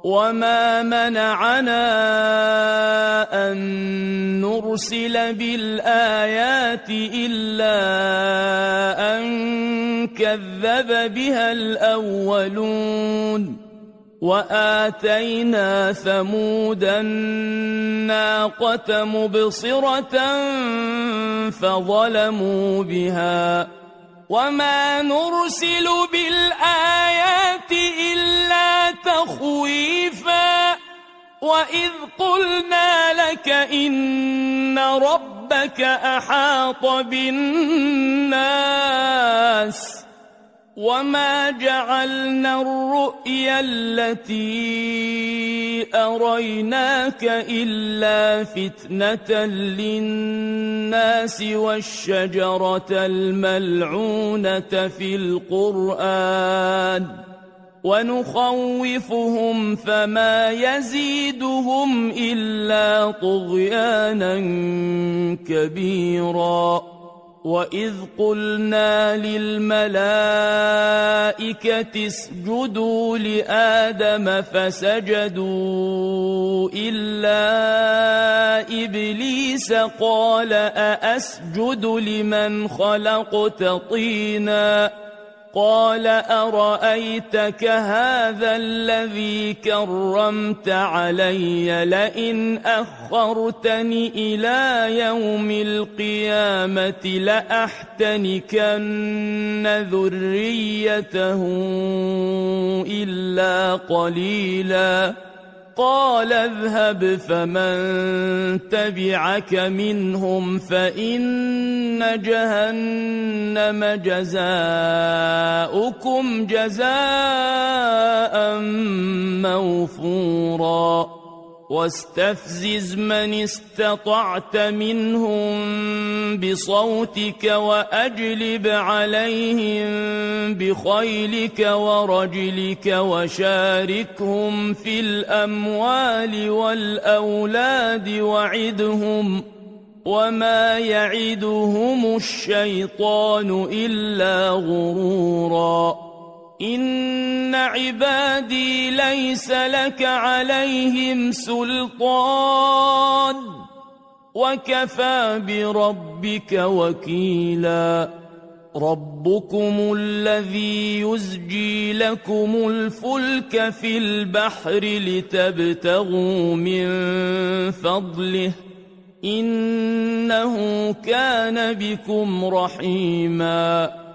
وما منعنا أن نرسل بالآيات إلا أن كذب بها الأولون وآتينا ثمود الناقة مبصرة فظلموا بها وما نرسل بالآيات إلا تخويفا وإذ قلنا لك إن ربك أحاط بالناس وما جعلنا الرؤيا التي أريناك إلا فتنة للناس والشجرة الملعونة في القرآن ونخوفهم فما يزيدهم إلا طغيانا كبيرا وإذ قلنا للملائكة اسجدوا لآدم فسجدوا إلا إبليس قال أأسجد لمن خلقت طينا قال أرأيتك هذا الذي كرمت علي لئن أخرتني إلى يوم القيامة لأحتنكن ذريته إلا قليلا قال اذهب فمن تبعك منهم فإن جهنم جزاؤكم جزاء موفورا واستفزز من استطعت منهم بصوتك وأجلب عليهم بخيلك ورجلك وشاركهم في الأموال والأولاد وعدهم وما يعدهم الشيطان إلا غرورا إن عبادي ليس لك عليهم سلطان وكفى بربك وكيلا ربكم الذي يزجي لكم الفلك في البحر لتبتغوا من فضله إنه كان بكم رحيما